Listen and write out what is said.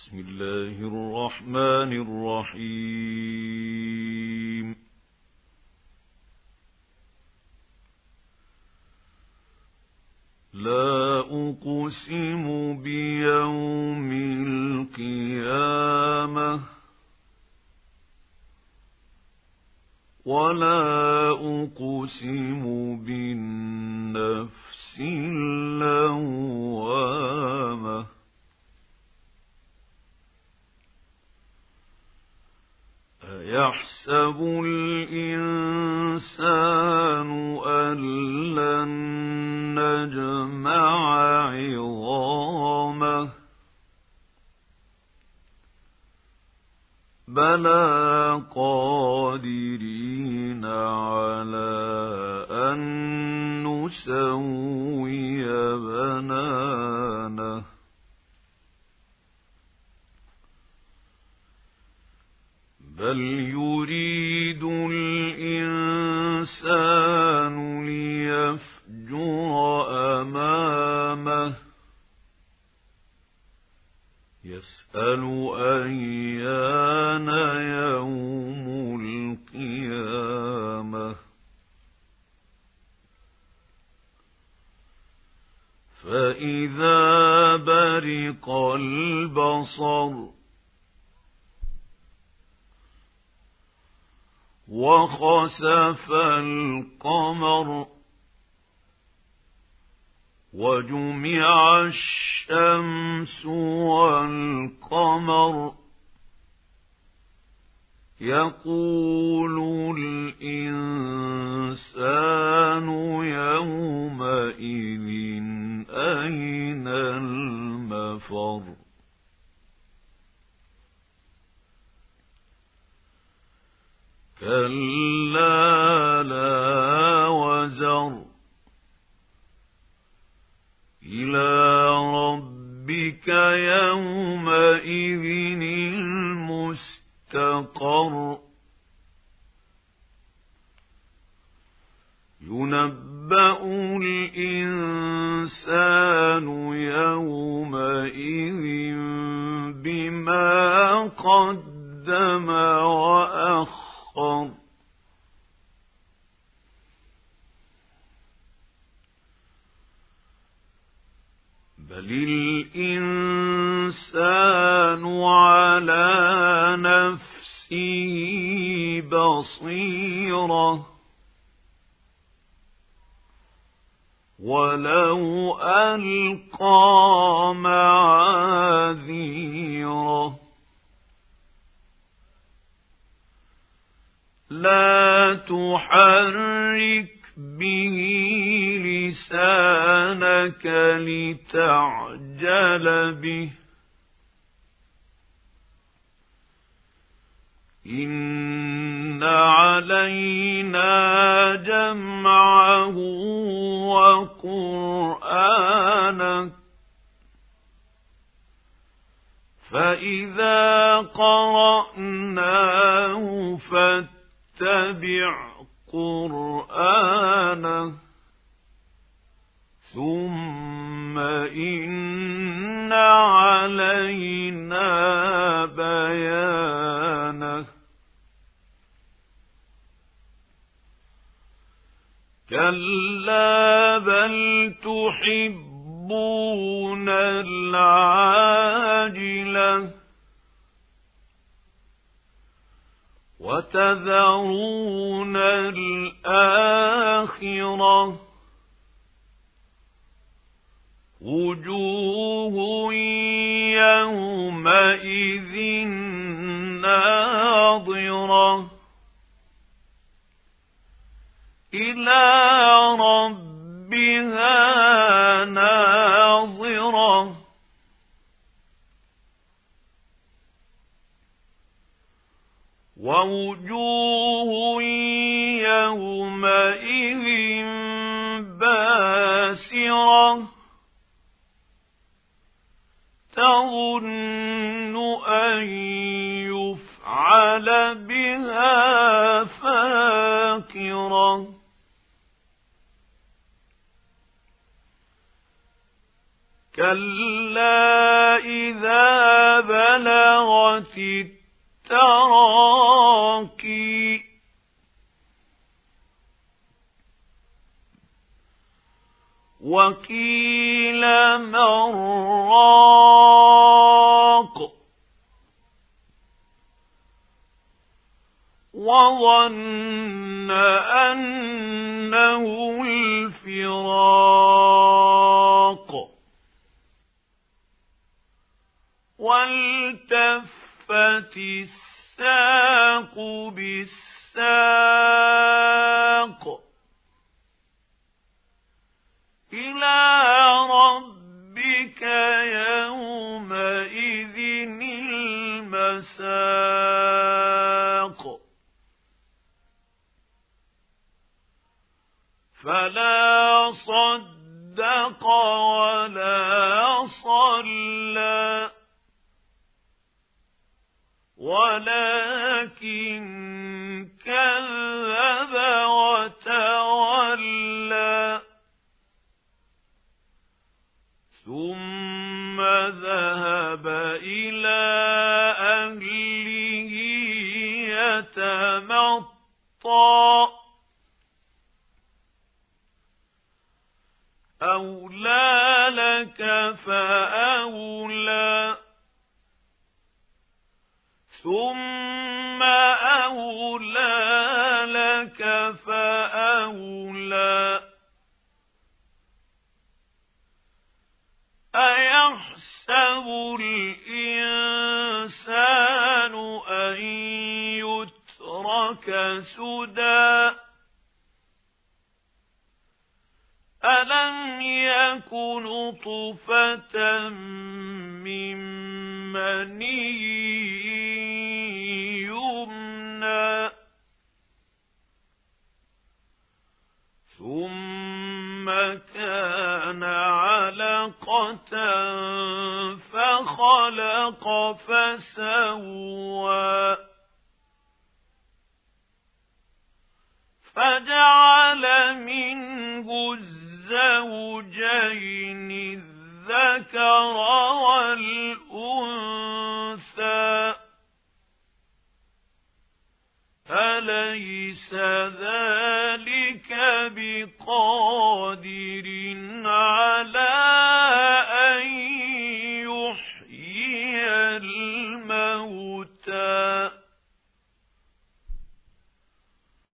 بسم الله الرحمن الرحيم لا أقسم بيوم القيامة ولا أقسم بالنفس اللوامة أيحسب الإنسان أن لن نجمع عظامه بلى قادرين على أن نسوي بنانه بل يريد الإنسان ليفجر أمامه يسأل أيان يوم القيامة فإذا برق البصر وخسف القمر وجمع الشمس والقمر يقول الإنسان يومئذ أين المفر كلا لا وزر إلى ربك يومئذ المستقر ينبأ الإنسان يومئذ بما قدم وأخر بل الإنسان على نفسه بصيرة ولو ألقى معاذيره لا تحرك به لسانك لتعجل به إن علينا جمعه وقرآنه فإذا قرأناه فاتبع قرآنه ثم إن علينا بيانه كلا بل تحبون العاجلة وتذرون الآخرة وجوه يومئذ ناظرة إلى ربها ناظرة ووجوه يومئذ باسرة تظن أن يفعل بها فاقرة كلا إذا بلغت التراقي وقيل من راق وظن أنه الفراق والتفت الساق بالساق إلى ربك يومئذ المساق فلا صدق ولا صلى ولكن كذب وتولى ثم ذهب إلى أهله يتمطى أولى لك فأولى ثم أولى لك فأولى أيحسب الإنسان أن يترك سدى ألم يك نطفة من مني يمنى ثم كان علقة فخلق فسوى فجعل منه الزوجين الذكر والأنثى أليس ذلك بقادر على